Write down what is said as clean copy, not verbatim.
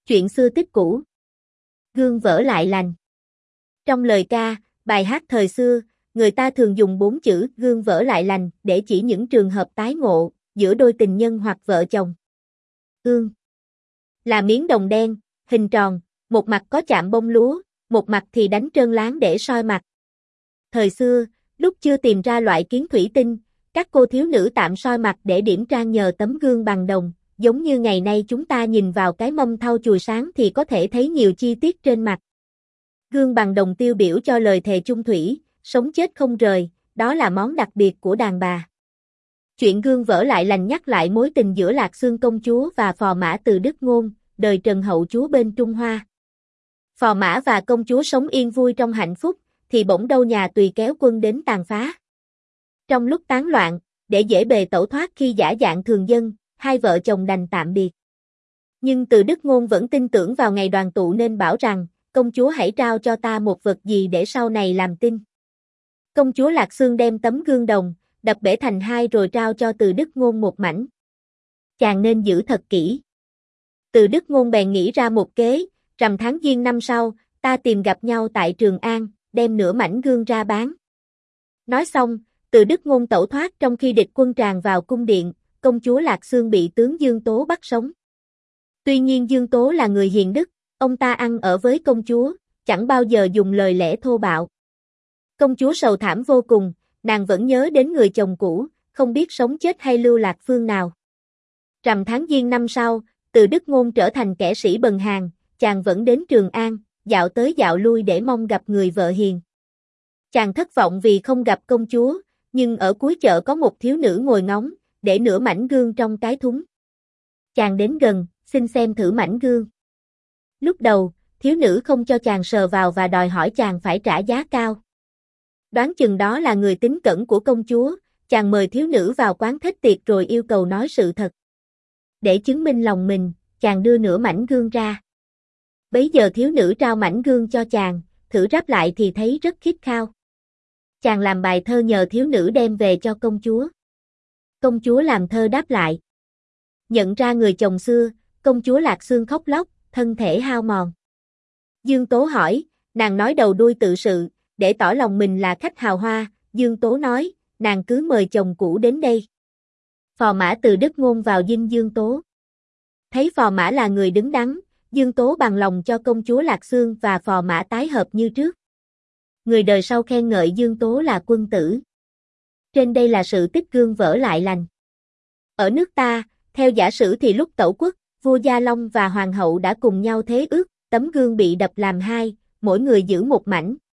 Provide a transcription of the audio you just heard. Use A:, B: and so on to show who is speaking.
A: Chuyện xưa tích cũ. Gương vỡ lại lành. Trong lời ca, bài hát thời xưa, người ta thường dùng 4 chữ gương vỡ lại lành để chỉ những trường hợp tái ngộ giữa đôi tình nhân hoặc vợ chồng. Gương là miếng đồng đen, hình tròn, một mặt có chạm bông lúa, một mặt thì đánh trơn láng để soi mặt. Thời xưa, lúc chưa tìm ra loại kiến thủy tinh, các cô thiếu nữ tạm soi mặt để điểm trang nhờ tấm gương bằng đồng, giống như ngày nay chúng ta nhìn vào cái mâm thau chùi sáng thì có thể thấy nhiều chi tiết trên mặt. Gương bằng đồng tiêu biểu cho lời thề chung thủy, sống chết không rời, đó là món đặc biệt của đàn bà. Chuyện gương vỡ lại lành nhắc lại mối tình giữa Lạc Xương công chúa và phò mã từ Đức Ngôn, đời Trần hậu chúa bên Trung Hoa. Phò mã và công chúa sống yên vui trong hạnh phúc, thì bỗng đâu nhà Tùy kéo quân đến tàn phá. Trong lúc tán loạn, để dễ bề tẩu thoát khi giả dạng thường dân, hai vợ chồng đành tạm biệt. Nhưng Từ Đức Ngôn vẫn tin tưởng vào ngày đoàn tụ nên bảo rằng, công chúa hãy trao cho ta một vật gì để sau này làm tin. Công chúa Lạc Xương đem tấm gương đồng, đập bể thành hai rồi trao cho Từ Đức Ngôn một mảnh. Chàng nên giữ thật kỹ. Từ Đức Ngôn bèn nghĩ ra một kế, rằm tháng Giêng năm sau, ta tìm gặp nhau tại Trường An, đem nửa mảnh gương ra bán. Nói xong, Từ Đức Ngôn tẩu thoát trong khi địch quân tràn vào cung điện, công chúa Lạc Xương bị tướng Dương Tố bắt sống. Tuy nhiên Dương Tố là người hiền đức, ông ta ăn ở với công chúa, chẳng bao giờ dùng lời lẽ thô bạo. Công chúa sầu thảm vô cùng, nàng vẫn nhớ đến người chồng cũ, không biết sống chết hay lưu lạc phương nào. Rằm tháng Giêng năm sau, Từ Đức Ngôn trở thành kẻ sĩ bần hàn, chàng vẫn đến Trường An, dạo tới dạo lui để mong gặp người vợ hiền. Chàng thất vọng vì không gặp công chúa, nhưng ở cuối chợ có một thiếu nữ ngồi ngóng, để nửa mảnh gương trong cái thúng. Chàng đến gần, xin xem thử mảnh gương. Lúc đầu, thiếu nữ không cho chàng sờ vào và đòi hỏi chàng phải trả giá cao. Đoán chừng đó là người tín cẩn của công chúa, chàng mời thiếu nữ vào quán thết tiệc rồi yêu cầu nói sự thật. Để chứng minh lòng mình, chàng đưa nửa mảnh gương ra. Bấy giờ thiếu nữ trao mảnh gương cho chàng, thử ráp lại thì thấy rất khít khao. Chàng làm bài thơ nhờ thiếu nữ đem về cho công chúa. Công chúa làm thơ đáp lại. Nhận ra người chồng xưa, công chúa Lạc Xương khóc lóc, thân thể hao mòn. Dương Tố hỏi, nàng nói đầu đuôi tự sự, để tỏ lòng mình là khách hào hoa, Dương Tố nói, nàng cứ mời chồng cũ đến đây. Phò mã Từ Đức Ngôn vào dinh Dương Tố. Thấy phò mã là người đứng đắn, Dương Tố bằng lòng cho công chúa Lạc Xương và phò mã tái hợp như trước. Người đời sau khen ngợi Dương Tố là quân tử. Trên đây là sự tích gương vỡ lại lành. Ở nước ta, theo giả sử thì lúc tẩu quốc, vua Gia Long và hoàng hậu đã cùng nhau thế ước, tấm gương bị đập làm hai, mỗi người giữ một mảnh,